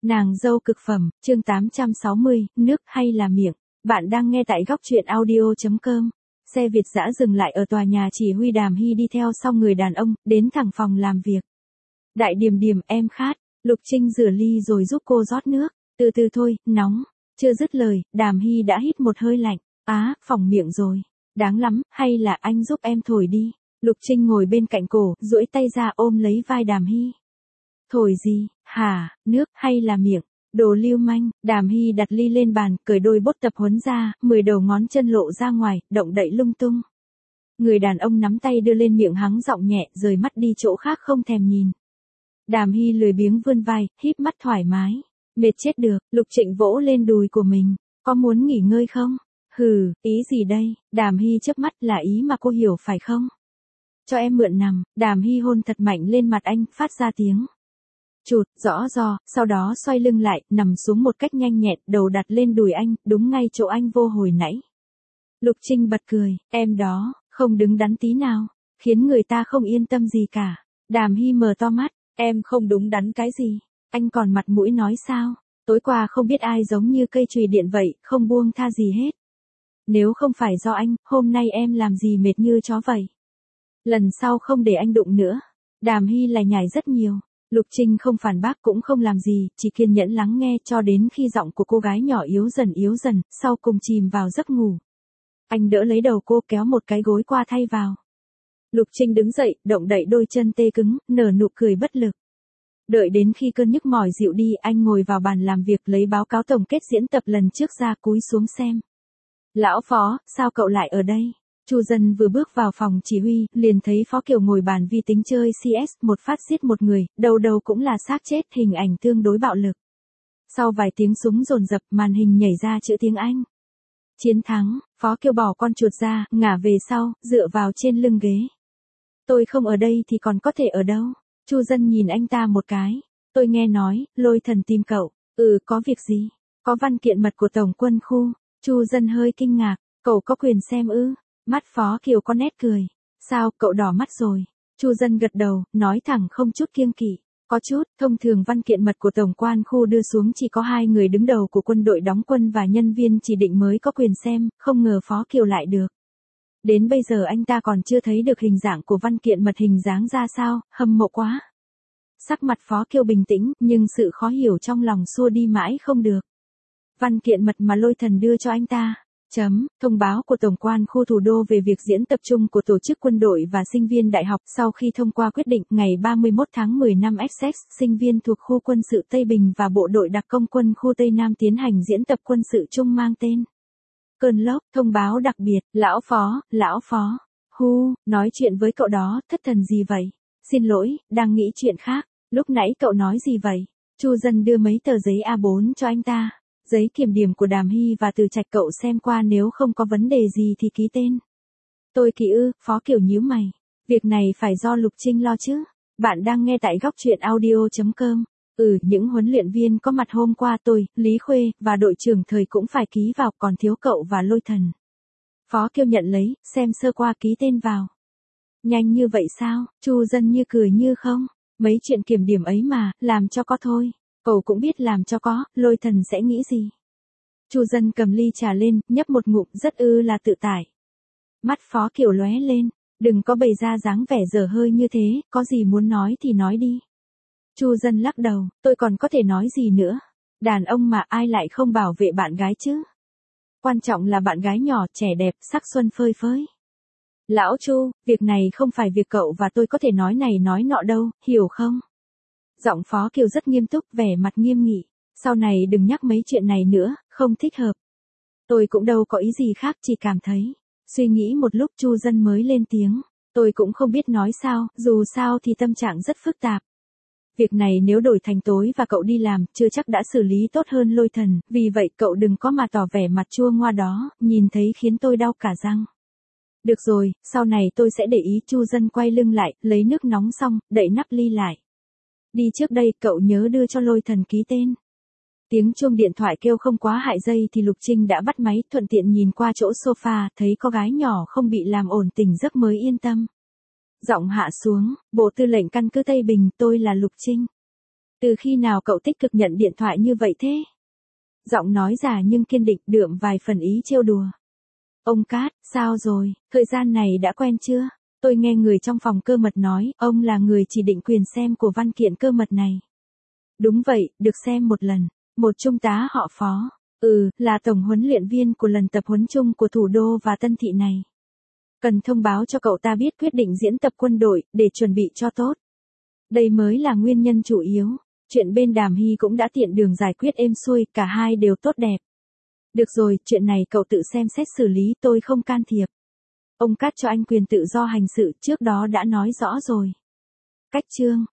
Nàng dâu cực phẩm, chương 860, nước hay là miệng. Bạn đang nghe tại góc truyện audio.com. Xe Việt dã dừng lại ở tòa nhà chỉ huy Đàm Hy đi theo sau người đàn ông, đến thẳng phòng làm việc. Đại Điềm Điềm, em khát. Lục Trinh rửa ly rồi giúp cô rót nước. Từ từ thôi, nóng. Chưa dứt lời, Đàm Hy đã hít một hơi lạnh. Phỏng miệng rồi. Đáng lắm, hay là anh giúp em thổi đi. Lục Trinh ngồi bên cạnh cổ, duỗi tay ra ôm lấy vai Đàm Hy. Thổi gì, hả, nước hay là miệng? Đồ lưu manh. Đàm Hy đặt ly lên bàn, cởi đôi bốt tập huấn ra, 10 đầu ngón chân lộ ra ngoài, động đậy lung tung. Người đàn ông nắm tay đưa lên miệng hắng giọng nhẹ, rời mắt đi chỗ khác không thèm nhìn. Đàm Hy lười biếng vươn vai, híp mắt thoải mái. Mệt chết được. Lục Trịnh vỗ lên đùi của mình. Có muốn nghỉ ngơi không? Hừ, ý gì đây? Đàm Hy chớp mắt, là ý mà cô hiểu phải không? Cho em mượn nằm. Đàm Hy hôn thật mạnh lên mặt anh, phát ra tiếng chụt, rõ do, sau đó xoay lưng lại, nằm xuống một cách nhanh nhẹn, đầu đặt lên đùi anh, đúng ngay chỗ anh vô hồi nãy. Lục Trinh bật cười, em đó, không đứng đắn tí nào, khiến người ta không yên tâm gì cả. Đàm Hy mở to mắt, em không đúng đắn cái gì, anh còn mặt mũi nói sao, tối qua không biết ai giống như cây chùy điện vậy, không buông tha gì hết. Nếu không phải do anh, hôm nay em làm gì mệt như chó vậy. Lần sau không để anh đụng nữa. Đàm Hy lại nhảy rất nhiều. Lục Trinh không phản bác cũng không làm gì, chỉ kiên nhẫn lắng nghe cho đến khi giọng của cô gái nhỏ yếu dần, sau cùng chìm vào giấc ngủ. Anh đỡ lấy đầu cô, kéo một cái gối qua thay vào. Lục Trinh đứng dậy, động đậy đôi chân tê cứng, nở nụ cười bất lực. Đợi đến khi cơn nhức mỏi dịu đi, anh ngồi vào bàn làm việc lấy báo cáo tổng kết diễn tập lần trước ra, cúi xuống xem. Lão Phó, sao cậu lại ở đây? Chu Dân vừa bước vào phòng chỉ huy, liền thấy Phó Kiều ngồi bàn vi tính chơi CS, một phát giết một người, đầu đầu cũng là xác chết, hình ảnh tương đối bạo lực. Sau vài tiếng súng dồn dập, màn hình nhảy ra chữ tiếng Anh. Chiến thắng. Phó Kiều bỏ con chuột ra, ngả về sau, dựa vào trên lưng ghế. Tôi không ở đây thì còn có thể ở đâu? Chu Dân nhìn anh ta một cái. Tôi nghe nói, Lôi Thần tìm cậu. Có việc gì? Có văn kiện mật của Tổng quân khu. Chu Dân hơi kinh ngạc, cậu có quyền xem ư? Mắt Phó Kiều có nét cười. Sao, cậu đỏ mắt rồi? Chu Dân gật đầu, nói thẳng không chút kiêng kỵ. Có chút, thông thường văn kiện mật của Tổng quan khu đưa xuống chỉ có 2 người đứng đầu của quân đội đóng quân và nhân viên chỉ định mới có quyền xem, không ngờ Phó Kiều lại được. Đến bây giờ anh ta còn chưa thấy được hình dạng của văn kiện mật hình dáng ra sao, hâm mộ quá. Sắc mặt Phó Kiều bình tĩnh, nhưng sự khó hiểu trong lòng xua đi mãi không được. Văn kiện mật mà Lôi Thần đưa cho anh ta. Thông báo của Tổng quan khu thủ đô về việc diễn tập trung của tổ chức quân đội và sinh viên đại học sau khi thông qua quyết định ngày 31 tháng 10 năm Essex, sinh viên thuộc khu quân sự Tây Bình và bộ đội đặc công quân khu Tây Nam tiến hành diễn tập quân sự chung mang tên Cơn lốc. Thông báo đặc biệt, lão phó, nói chuyện với cậu đó, thất thần gì vậy? Xin lỗi, đang nghĩ chuyện khác, lúc nãy cậu nói gì vậy? Chu Dân đưa mấy tờ giấy A4 cho anh ta. Giấy kiểm điểm của Đàm Hy và Từ Trạch cậu xem qua, nếu không có vấn đề gì thì ký tên. Tôi ký ư? Phó Kiều nhíu mày. Việc này phải do Lục Trinh lo chứ. Bạn đang nghe tại góc truyện audio.com. Những huấn luyện viên có mặt hôm qua tôi, Lý Khuê, và đội trưởng Thời cũng phải ký vào, còn thiếu cậu và Lôi Thần. Phó Kiều nhận lấy, xem sơ qua ký tên vào. Nhanh như vậy sao? Chu Dân như cười như không. Mấy chuyện kiểm điểm ấy mà, làm cho có thôi. Cậu cũng biết làm cho có, Lôi Thần sẽ nghĩ gì? Chu Dân cầm ly trà lên, nhấp một ngụm, rất là tự tại. Mắt Phó Kiều lóe lên, đừng có bày ra dáng vẻ dở hơi như thế, có gì muốn nói thì nói đi. Chu Dân lắc đầu, tôi còn có thể nói gì nữa? Đàn ông mà ai lại không bảo vệ bạn gái chứ? Quan trọng là bạn gái nhỏ, trẻ đẹp, sắc xuân phơi phới. Lão Chu, việc này không phải việc cậu và tôi có thể nói này nói nọ đâu, hiểu không? Giọng Phó Kiều rất nghiêm túc, vẻ mặt nghiêm nghị. Sau này đừng nhắc mấy chuyện này nữa, không thích hợp. Tôi cũng đâu có ý gì khác, chỉ cảm thấy. Suy nghĩ một lúc Chu Dân mới lên tiếng. Tôi cũng không biết nói sao, dù sao thì tâm trạng rất phức tạp. Việc này nếu đổi thành tối và cậu đi làm, chưa chắc đã xử lý tốt hơn Lôi Thần, vì vậy cậu đừng có mà tỏ vẻ mặt chua ngoa đó, nhìn thấy khiến tôi đau cả răng. Được rồi, sau này tôi sẽ để ý. Chu Dân quay lưng lại, lấy nước nóng xong, đậy nắp ly lại. Đi trước đây, cậu nhớ đưa cho Lôi Thần ký tên. Tiếng chuông điện thoại kêu không quá hại giây thì Lục Trinh đã bắt máy, thuận tiện nhìn qua chỗ sofa, thấy có gái nhỏ không bị làm ổn tỉnh giấc mới yên tâm. Giọng hạ xuống, Bộ Tư lệnh căn cứ Tây Bình, tôi là Lục Trinh. Từ khi nào cậu tích cực nhận điện thoại như vậy thế? Giọng nói già nhưng kiên định, đượm vài phần ý trêu đùa. Ông Cát, sao rồi, thời gian này đã quen chưa? Tôi nghe người trong phòng cơ mật nói, ông là người chỉ định quyền xem của văn kiện cơ mật này. Đúng vậy, được xem một lần. Một trung tá họ Phó. Là tổng huấn luyện viên của lần tập huấn chung của thủ đô và Tân Thị này. Cần thông báo cho cậu ta biết quyết định diễn tập quân đội, để chuẩn bị cho tốt. Đây mới là nguyên nhân chủ yếu. Chuyện bên Đàm Hy cũng đã tiện đường giải quyết êm xuôi, cả hai đều tốt đẹp. Được rồi, chuyện này cậu tự xem xét xử lý, tôi không can thiệp. Ông Cát cho anh quyền tự do hành sự, trước đó đã nói rõ rồi. Cách chương